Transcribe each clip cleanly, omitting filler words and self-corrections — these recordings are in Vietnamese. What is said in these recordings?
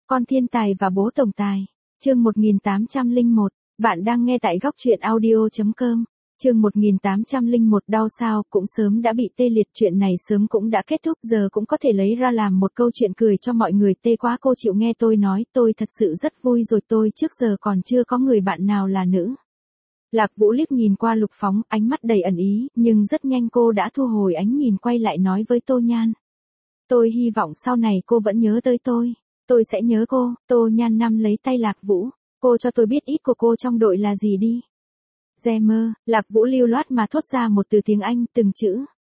Con thiên tài và bố tổng tài. Chương 1801, bạn đang nghe tại góc truyện audio.com. Chương 1801 đau sao cũng sớm đã bị tê liệt, chuyện này sớm cũng đã kết thúc, giờ cũng có thể lấy ra làm một câu chuyện cười cho mọi người. Tê quá, cô chịu nghe tôi nói, tôi thật sự rất vui rồi, tôi trước giờ còn chưa có người bạn nào là nữ. Lạc Vũ liếc nhìn qua Lục Phóng, ánh mắt đầy ẩn ý, nhưng rất nhanh cô đã thu hồi ánh nhìn, quay lại nói với Tô Nhan. Tôi hy vọng sau này cô vẫn nhớ tới tôi sẽ nhớ cô. Tô Nhan nắm lấy tay Lạc Vũ, cô cho tôi biết ít của cô trong đội là gì đi. Gemmer. Lạc Vũ lưu loát mà thốt ra một từ tiếng Anh, từng chữ.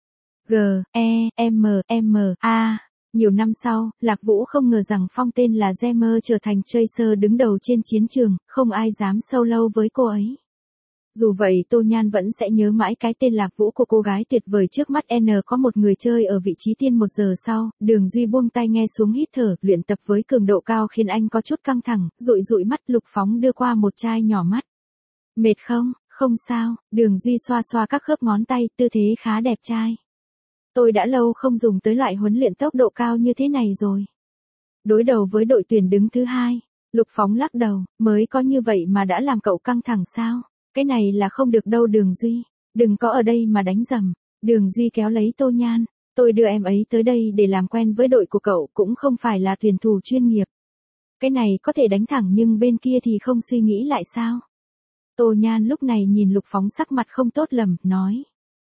G-E-M-M-A. Nhiều năm sau, Lạc Vũ không ngờ rằng phong tên là Gemmer trở thành Tracer đứng đầu trên chiến trường, không ai dám sâu lâu với cô ấy. Dù vậy Tô Nhan vẫn sẽ nhớ mãi cái tên Lạc Vũ của cô gái tuyệt vời trước mắt. Có một người chơi ở vị trí tiên. 1 giờ sau, Đường Duy buông tay nghe xuống, hít thở, luyện tập với cường độ cao khiến anh có chút căng thẳng, dụi mắt. Lục Phóng đưa qua một chai nhỏ mắt. Mệt không? Không sao. Đường Duy xoa xoa các khớp ngón tay, tư thế khá đẹp trai. Tôi đã lâu không dùng tới loại huấn luyện tốc độ cao như thế này rồi. Đối đầu với đội tuyển đứng thứ 2, Lục Phóng lắc đầu, mới có như vậy mà đã làm cậu căng thẳng sao? Cái này là không được đâu Đường Duy, đừng có ở đây mà đánh rầm. Đường Duy kéo lấy Tô Nhan, tôi đưa em ấy tới đây để làm quen với đội của cậu, cũng không phải là tuyển thủ chuyên nghiệp. Cái này có thể đánh thẳng nhưng bên kia thì không suy nghĩ lại sao? Tô Nhan lúc này nhìn Lục Phóng sắc mặt không tốt lắm, nói.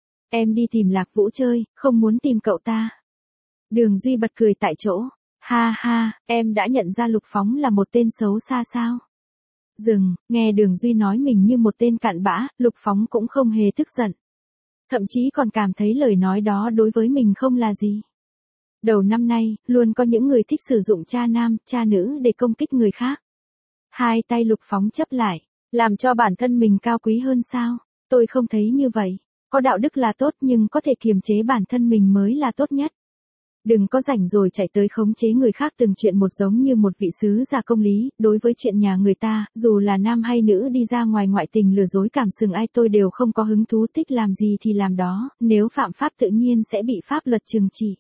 Em đi tìm Lạc Vũ chơi, không muốn tìm cậu ta. Đường Duy bật cười tại chỗ, ha ha, em đã nhận ra Lục Phóng là một tên xấu xa sao? Dừng, nghe Đường Duy nói mình như một tên cặn bã, Lục Phóng cũng không hề tức giận. Thậm chí còn cảm thấy lời nói đó đối với mình không là gì. Đầu năm nay, luôn có những người thích sử dụng cha nam, cha nữ để công kích người khác. Hai tay Lục Phóng chấp lại, làm cho bản thân mình cao quý hơn sao? Tôi không thấy như vậy. Có đạo đức là tốt nhưng có thể kiềm chế bản thân mình mới là tốt nhất. Đừng có rảnh rồi chạy tới khống chế người khác từng chuyện một, giống như một vị sứ giả công lý. Đối với chuyện nhà người ta, dù là nam hay nữ đi ra ngoài ngoại tình lừa dối cảm sừng ai, tôi đều không có hứng thú, thích làm gì thì làm đó. Nếu phạm pháp tự nhiên sẽ bị pháp luật trừng trị.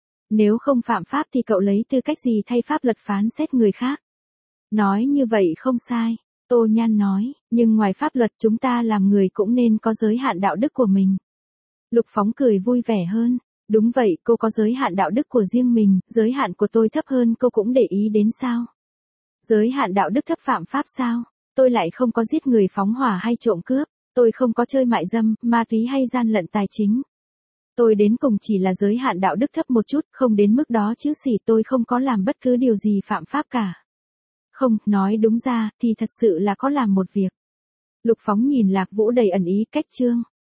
Nếu không phạm pháp thì cậu lấy tư cách gì thay pháp luật phán xét người khác? Nói như vậy không sai, Tô Nhan nói, nhưng ngoài pháp luật chúng ta làm người cũng nên có giới hạn đạo đức của mình. Lục Phóng cười vui vẻ hơn. Đúng vậy, cô có giới hạn đạo đức của riêng mình, giới hạn của tôi thấp hơn cô cũng để ý đến sao? Giới hạn đạo đức thấp phạm pháp sao? Tôi lại không có giết người, phóng hỏa hay trộm cướp, tôi không có chơi mại dâm, ma túy hay gian lận tài chính. Tôi đến cùng chỉ là giới hạn đạo đức thấp một chút, không đến mức đó chứ gì, tôi không có làm bất cứ điều gì phạm pháp cả. Không, nói đúng ra, thì thật sự là có làm một việc. Lục Phóng nhìn Lạc Vũ đầy ẩn ý, cách chương.